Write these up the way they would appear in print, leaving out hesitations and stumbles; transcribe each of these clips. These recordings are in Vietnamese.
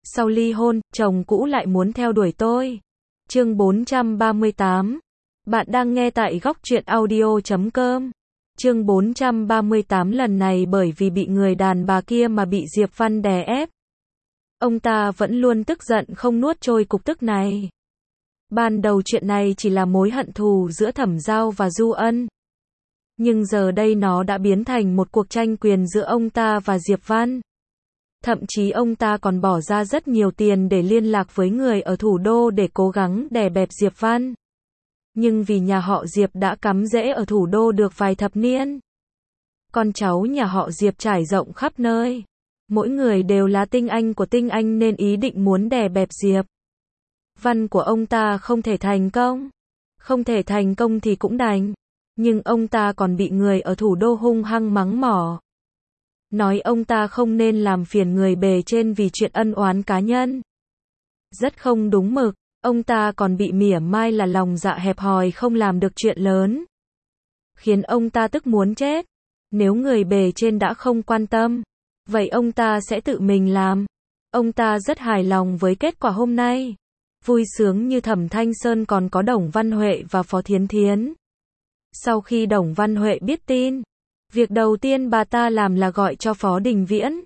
Sau ly hôn, chồng cũ lại muốn theo đuổi tôi. Chương 438. Bạn đang nghe tại góc truyện audio.com. Chương 438 lần này bởi vì bị người đàn bà kia mà bị Diệp Văn đè ép. Ông ta vẫn luôn tức giận không nuốt trôi cục tức này. Ban đầu chuyện này chỉ là mối hận thù giữa Thẩm Giao và Du Ân. Nhưng giờ đây nó đã biến thành một cuộc tranh quyền giữa ông ta và Diệp Văn. Thậm chí ông ta còn bỏ ra rất nhiều tiền để liên lạc với người ở thủ đô để cố gắng đè bẹp Diệp Văn. Nhưng vì nhà họ Diệp đã cắm rễ ở thủ đô được vài thập niên. Con cháu nhà họ Diệp trải rộng khắp nơi. Mỗi người đều là tinh anh của tinh anh nên ý định muốn đè bẹp Diệp Văn của ông ta không thể thành công. Không thể thành công thì cũng đành. Nhưng ông ta còn bị người ở thủ đô hung hăng mắng mỏ. Nói ông ta không nên làm phiền người bề trên vì chuyện ân oán cá nhân. Rất không đúng mực. Ông ta còn bị mỉa mai là lòng dạ hẹp hòi không làm được chuyện lớn. Khiến ông ta tức muốn chết. Nếu người bề trên đã không quan tâm, vậy ông ta sẽ tự mình làm. Ông ta rất hài lòng với kết quả hôm nay. Vui sướng như Thẩm Thanh Sơn còn có Đồng Văn Huệ và Phó Thiến Thiến. Sau khi Đồng Văn Huệ biết tin, việc đầu tiên bà ta làm là gọi cho Phó Đình Viễn.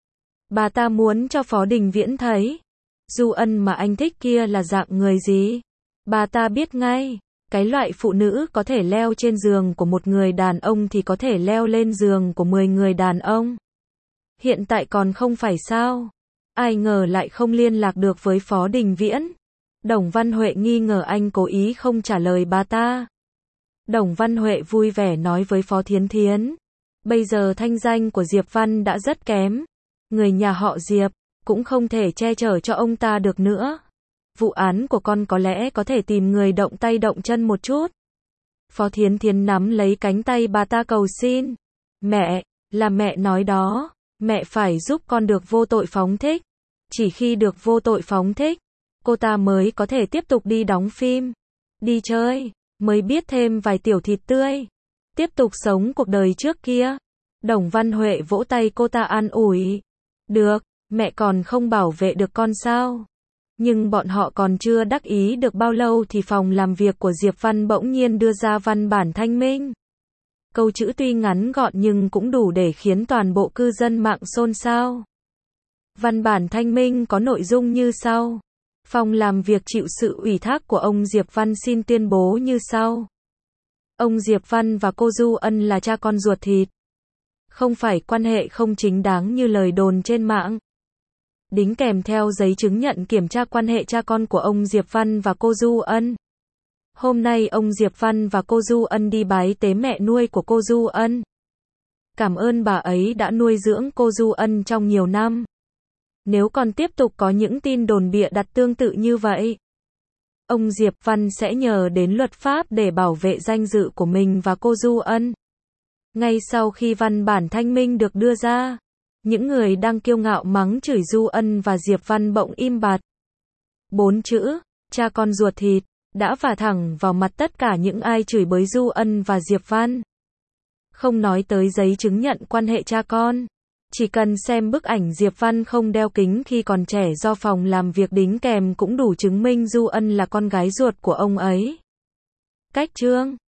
Bà ta muốn cho Phó Đình Viễn thấy Du Ân mà anh thích kia là dạng người gì. Bà ta biết ngay, cái loại phụ nữ có thể leo trên giường của một người đàn ông thì có thể leo lên giường của 10 người đàn ông. Hiện tại còn không phải sao? Ai ngờ lại không liên lạc được với Phó Đình Viễn. Đồng Văn Huệ nghi ngờ anh cố ý không trả lời bà ta. Đồng Văn Huệ vui vẻ nói với Phó Thiến Thiến. Bây giờ thanh danh của Diệp Văn đã rất kém. Người nhà họ Diệp cũng không thể che chở cho ông ta được nữa. Vụ án của con có lẽ có thể tìm người động tay động chân một chút. Phó Thiến Thiến nắm lấy cánh tay bà ta cầu xin. Mẹ, là mẹ nói đó. Mẹ phải giúp con được vô tội phóng thích. Chỉ khi được vô tội phóng thích, cô ta mới có thể tiếp tục đi đóng phim, đi chơi, mới biết thêm vài tiểu thịt tươi. Tiếp tục sống cuộc đời trước kia. Đồng Văn Huệ vỗ tay cô ta an ủi. Được, mẹ còn không bảo vệ được con sao? Nhưng bọn họ còn chưa đắc ý được bao lâu thì phòng làm việc của Diệp Văn bỗng nhiên đưa ra văn bản thanh minh. Câu chữ tuy ngắn gọn nhưng cũng đủ để khiến toàn bộ cư dân mạng xôn xao. Văn bản thanh minh có nội dung như sau. Phòng làm việc chịu sự ủy thác của ông Diệp Văn xin tuyên bố như sau. Ông Diệp Văn và cô Du Ân là cha con ruột thịt. Không phải quan hệ không chính đáng như lời đồn trên mạng. Đính kèm theo giấy chứng nhận kiểm tra quan hệ cha con của ông Diệp Văn và cô Du Ân. Hôm nay ông Diệp Văn và cô Du Ân đi bái tế mẹ nuôi của cô Du Ân. Cảm ơn bà ấy đã nuôi dưỡng cô Du Ân trong nhiều năm. Nếu còn tiếp tục có những tin đồn bịa đặt tương tự như vậy, ông Diệp Văn sẽ nhờ đến luật pháp để bảo vệ danh dự của mình và cô Du Ân. Ngay sau khi văn bản thanh minh được đưa ra, những người đang kiêu ngạo mắng chửi Du Ân và Diệp Văn bỗng im bặt. 4 chữ, cha con ruột thịt, đã vả thẳng vào mặt tất cả những ai chửi bới Du Ân và Diệp Văn. Không nói tới giấy chứng nhận quan hệ cha con. Chỉ cần xem bức ảnh Diệp Văn không đeo kính khi còn trẻ do phòng làm việc đính kèm cũng đủ chứng minh Du Ân là con gái ruột của ông ấy. Cách chương